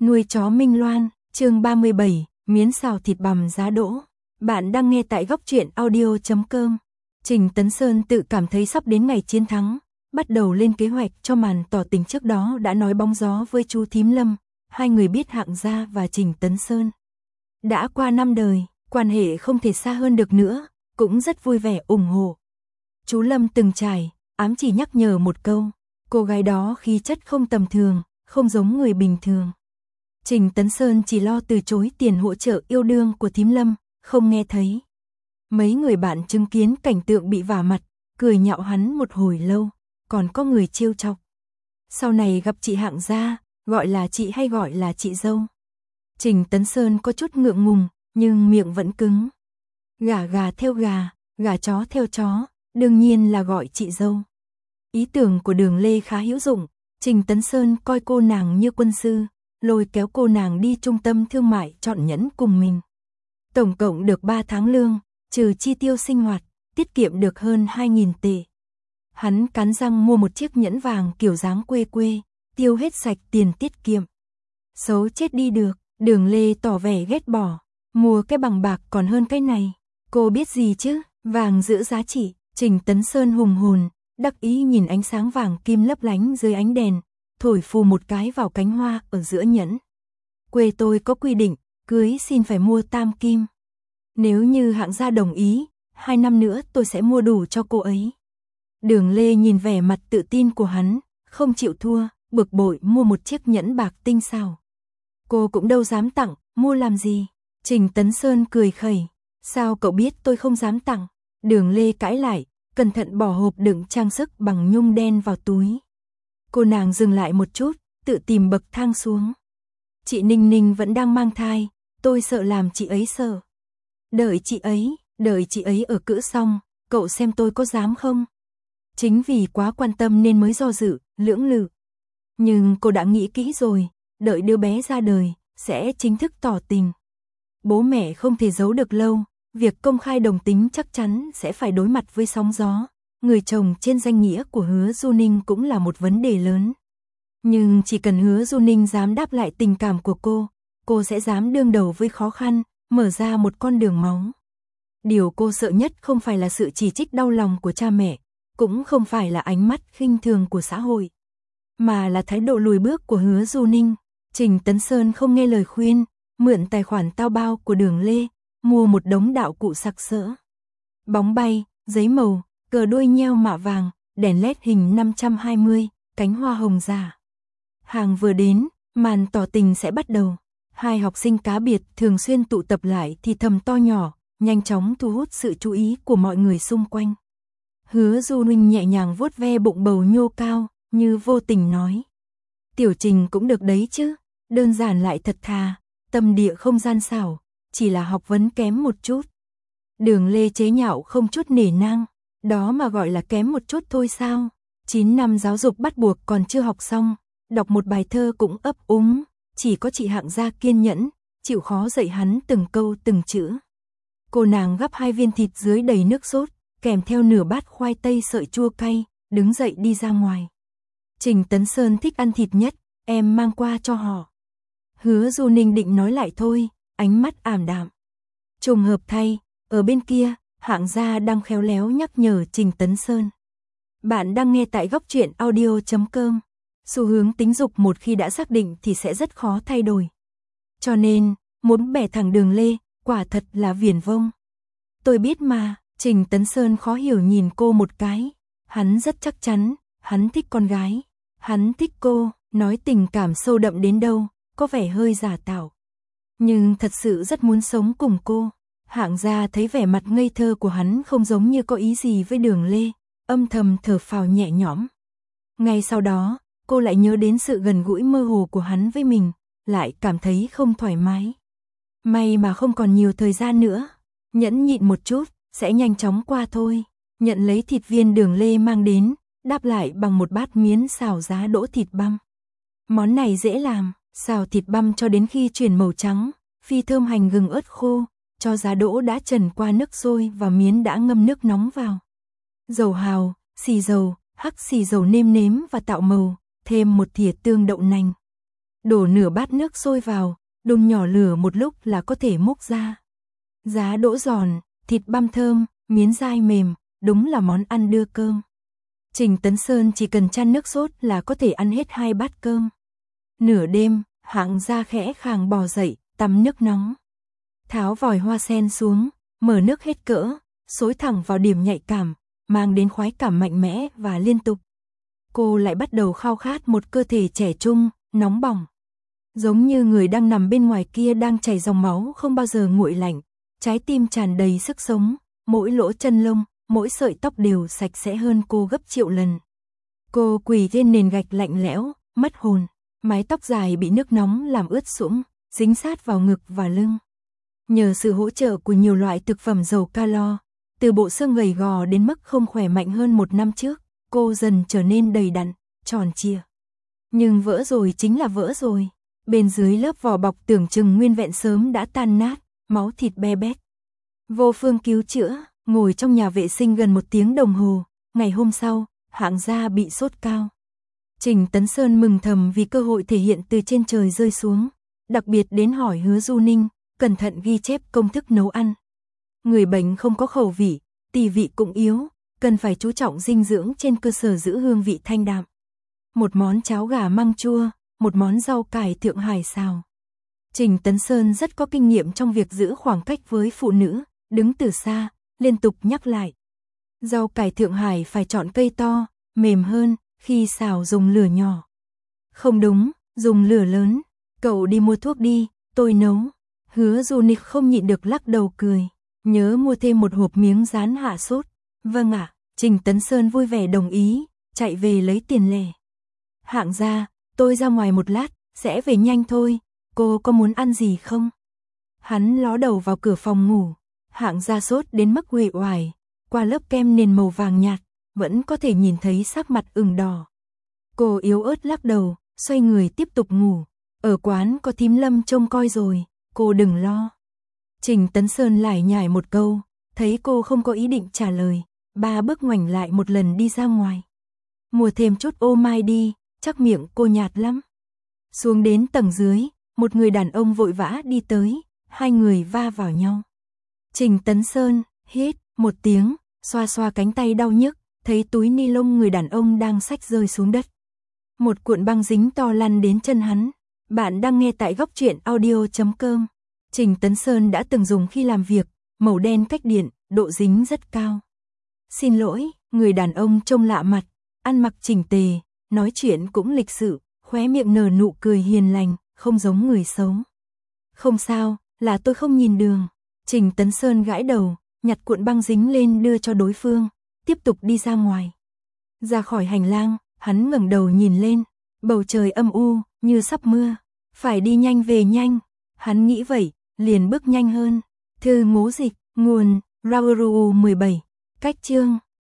Nuôi chó Minh Loan, chương 37, miến xào thịt bằm giá đỗ. Bạn đang nghe tại góc truyện audio.com. Trình Tấn Sơn tự cảm thấy sắp đến ngày chiến thắng, bắt đầu lên kế hoạch cho màn tỏ tình trước đó đã nói bóng gió với chú Thím Lâm, hai người biết Hạng Gia và Trình Tấn Sơn. Đã qua 5 đời, quan hệ không thể xa hơn được nữa, cũng rất vui vẻ ủng hộ. Chú Lâm từng trải, ám chỉ nhắc nhở một câu, cô gái đó khí chất không tầm thường, không giống người bình thường. Trình Tấn Sơn chỉ lo từ chối tiền hỗ trợ yêu đương của Thím Lâm, không nghe thấy. Mấy người bạn chứng kiến cảnh tượng bị vả mặt, cười nhạo hắn một hồi lâu, còn có người trêu chọc. Sau này gặp chị Hạng Gia, gọi là chị hay gọi là chị dâu. Trình Tấn Sơn có chút ngượng ngùng, nhưng miệng vẫn cứng. Gả gà theo gà, gả chó theo chó, đương nhiên là gọi chị dâu. Ý tưởng của Đường Lê khá hữu dụng, Trình Tấn Sơn coi cô nàng như quân sư, lôi kéo cô nàng đi trung tâm thương mại chọn nhẫn cùng mình. Tổng cộng được 3 tháng lương, trừ chi tiêu sinh hoạt, tiết kiệm được hơn 2.000 tệ. Hắn cắn răng mua một chiếc nhẫn vàng kiểu dáng quê quê, tiêu hết sạch tiền tiết kiệm. Xấu chết đi được, Đường Lê tỏ vẻ ghét bỏ, mua cái bằng bạc còn hơn cái này. Cô biết gì chứ, vàng giữ giá trị. Trình Tấn Sơn hùng hồn, đắc ý nhìn ánh sáng vàng kim lấp lánh dưới ánh đèn, thổi phù một cái vào cánh hoa ở giữa nhẫn. Quê tôi có quy định, cưới xin phải mua tam kim. Nếu như Hạng Gia đồng ý, 2 năm nữa tôi sẽ mua đủ cho cô ấy. Đường Lê nhìn vẻ mặt tự tin của hắn, không chịu thua, bực bội mua một chiếc nhẫn bạc tinh xảo. Cô cũng đâu dám tặng, mua làm gì? Trình Tấn Sơn cười khẩy, sao cậu biết tôi không dám tặng? Đường Lê cãi lại, cẩn thận bỏ hộp đựng trang sức bằng nhung đen vào túi. Cô nàng dừng lại một chút, tự tìm bậc thang xuống. Chị Ninh Ninh vẫn đang mang thai, tôi sợ làm chị ấy sợ. Đợi chị ấy ở cữ xong, cậu xem tôi có dám không? Chính vì quá quan tâm nên mới do dự, lưỡng lự. Nhưng cô đã nghĩ kỹ rồi, đợi đứa bé ra đời, sẽ chính thức tỏ tình. Bố mẹ không thể giấu được lâu, việc công khai đồng tính chắc chắn sẽ phải đối mặt với sóng gió. Người chồng trên danh nghĩa của Hứa Du Ninh cũng là một vấn đề lớn. Nhưng chỉ cần Hứa Du Ninh dám đáp lại tình cảm của cô sẽ dám đương đầu với khó khăn, mở ra một con đường máu. Điều cô sợ nhất không phải là sự chỉ trích đau lòng của cha mẹ, cũng không phải là ánh mắt khinh thường của xã hội, mà là thái độ lùi bước của Hứa Du Ninh. Trình Tấn Sơn không nghe lời khuyên, mượn tài khoản tao bao của Đường Lê, mua một đống đạo cụ sặc sỡ. Bóng bay, giấy màu, cờ đuôi nheo mạ vàng, đèn led hình 520, cánh hoa hồng giả. Hàng vừa đến, màn tỏ tình sẽ bắt đầu. Hai học sinh cá biệt thường xuyên tụ tập lại thì thầm to nhỏ, nhanh chóng thu hút sự chú ý của mọi người xung quanh. Hứa Du Ninh nhẹ nhàng vuốt ve bụng bầu nhô cao, như vô tình nói. Tiểu Trình cũng được đấy chứ, đơn giản lại thật thà, tâm địa không gian xảo, chỉ là học vấn kém một chút. Đường Lê chế nhạo không chút nể nang, đó mà gọi là kém một chút thôi sao? 9 năm giáo dục bắt buộc còn chưa học xong, đọc một bài thơ cũng ấp úng, chỉ có chị Hạng Gia kiên nhẫn, chịu khó dạy hắn từng câu từng chữ. Cô nàng gắp 2 viên thịt dưới đầy nước sốt, kèm theo nửa bát khoai tây sợi chua cay, đứng dậy đi ra ngoài. Trình Tấn Sơn thích ăn thịt nhất, em mang qua cho họ. Hứa Du Ninh định nói lại thôi, ánh mắt ảm đạm. Trùng hợp thay, ở bên kia, Hạng Gia đang khéo léo nhắc nhở Trình Tấn Sơn. Bạn đang nghe tại góc truyện audio.com. Xu hướng tính dục một khi đã xác định thì sẽ rất khó thay đổi. Cho nên, muốn bẻ thẳng Đường Lê, quả thật là viển vông. Tôi biết mà, Trình Tấn Sơn khó hiểu nhìn cô một cái. Hắn rất chắc chắn, hắn thích con gái. Hắn thích cô, nói tình cảm sâu đậm đến đâu, có vẻ hơi giả tạo. Nhưng thật sự rất muốn sống cùng cô. Hạng Gia thấy vẻ mặt ngây thơ của hắn không giống như có ý gì với Đường Lê, âm thầm thở phào nhẹ nhõm. Ngay sau đó, cô lại nhớ đến sự gần gũi mơ hồ của hắn với mình, lại cảm thấy không thoải mái. May mà không còn nhiều thời gian nữa, nhẫn nhịn một chút, sẽ nhanh chóng qua thôi. Nhận lấy thịt viên Đường Lê mang đến, đáp lại bằng một bát miến xào giá đỗ thịt băm. Món này dễ làm, xào thịt băm cho đến khi chuyển màu trắng, phi thơm hành gừng ớt khô, cho giá đỗ đã trần qua nước sôi và miến đã ngâm nước nóng vào. Dầu hào, xì dầu, hắc xì dầu nêm nếm và tạo màu, thêm một thìa tương đậu nành. đổ nửa bát nước sôi vào, đun nhỏ lửa một lúc là có thể múc ra. Giá đỗ giòn, thịt băm thơm, miến dai mềm, đúng là món ăn đưa cơm. Trình Tấn Sơn chỉ cần chan nước sốt là có thể ăn hết 2 bát cơm. Nửa đêm, Hạng Gia khẽ khàng bò dậy, tắm nước nóng. Tháo vòi hoa sen xuống, mở nước hết cỡ, xối thẳng vào điểm nhạy cảm, mang đến khoái cảm mạnh mẽ và liên tục. Cô lại bắt đầu khao khát một cơ thể trẻ trung, nóng bỏng. Giống như người đang nằm bên ngoài kia đang chảy dòng máu không bao giờ nguội lạnh, trái tim tràn đầy sức sống, mỗi lỗ chân lông, mỗi sợi tóc đều sạch sẽ hơn cô gấp triệu lần. Cô quỳ trên nền gạch lạnh lẽo, mất hồn, mái tóc dài bị nước nóng làm ướt sũng, dính sát vào ngực và lưng. Nhờ sự hỗ trợ của nhiều loại thực phẩm giàu calo, từ bộ xương gầy gò đến mức không khỏe mạnh hơn 1 năm trước, cô dần trở nên đầy đặn, tròn trịa. Nhưng vỡ rồi chính là vỡ rồi. Bên dưới lớp vỏ bọc tưởng chừng nguyên vẹn sớm đã tan nát, máu thịt be bét. Vô phương cứu chữa, ngồi trong nhà vệ sinh gần 1 tiếng đồng hồ, ngày hôm sau, Hạng Gia bị sốt cao. Trình Tấn Sơn mừng thầm vì cơ hội thể hiện từ trên trời rơi xuống, đặc biệt đến hỏi Hứa Du Ninh, cẩn thận ghi chép công thức nấu ăn. Người bệnh không có khẩu vị, tỳ vị cũng yếu, cần phải chú trọng dinh dưỡng trên cơ sở giữ hương vị thanh đạm. Một món cháo gà măng chua, một món rau cải Thượng Hải xào. Trình Tấn Sơn rất có kinh nghiệm trong việc giữ khoảng cách với phụ nữ, đứng từ xa, liên tục nhắc lại. Rau cải Thượng Hải phải chọn cây to, mềm hơn, khi xào dùng lửa nhỏ. Không đúng, dùng lửa lớn, cậu đi mua thuốc đi, tôi nấu. Hứa Du Ninh không nhịn được lắc đầu cười, nhớ mua thêm một hộp miếng rán hạ sốt. Vâng ạ, Trình Tấn Sơn vui vẻ đồng ý, chạy về lấy tiền lẻ. Hạng Gia, tôi ra ngoài một lát, sẽ về nhanh thôi, cô có muốn ăn gì không? Hắn ló đầu vào cửa phòng ngủ, Hạng Gia sốt đến mức uể oải, qua lớp kem nền màu vàng nhạt, vẫn có thể nhìn thấy sắc mặt ửng đỏ. Cô yếu ớt lắc đầu, xoay người tiếp tục ngủ, ở quán có thím Lâm trông coi rồi, cô đừng lo. Trình Tấn Sơn lải nhải một câu, thấy cô không có ý định trả lời, 3 bước ngoảnh lại một lần đi ra ngoài. Mua thêm chút ô mai đi, chắc miệng cô nhạt lắm. Xuống đến tầng dưới, một người đàn ông vội vã đi tới, hai người va vào nhau. Trình Tấn Sơn hít một tiếng, xoa xoa cánh tay đau nhức, thấy túi ni lông người đàn ông đang xách rơi xuống đất. Một cuộn băng dính to lăn đến chân hắn. Bạn đang nghe tại góc truyện audio.com. Trình Tấn Sơn đã từng dùng khi làm việc, màu đen cách điện, độ dính rất cao. Xin lỗi, người đàn ông trông lạ mặt, ăn mặc chỉnh tề, nói chuyện cũng lịch sự, khóe miệng nở nụ cười hiền lành, không giống người xấu. Không sao, là tôi không nhìn đường. Trình Tấn Sơn gãi đầu, nhặt cuộn băng dính lên đưa cho đối phương, tiếp tục đi ra ngoài. Ra khỏi hành lang, hắn ngẩng đầu nhìn lên, bầu trời âm u, như sắp mưa. Phải đi nhanh về nhanh, hắn nghĩ vậy, liền bước nhanh hơn. Thư Ngũ Dịch, nguồn Rauru 17, cách chương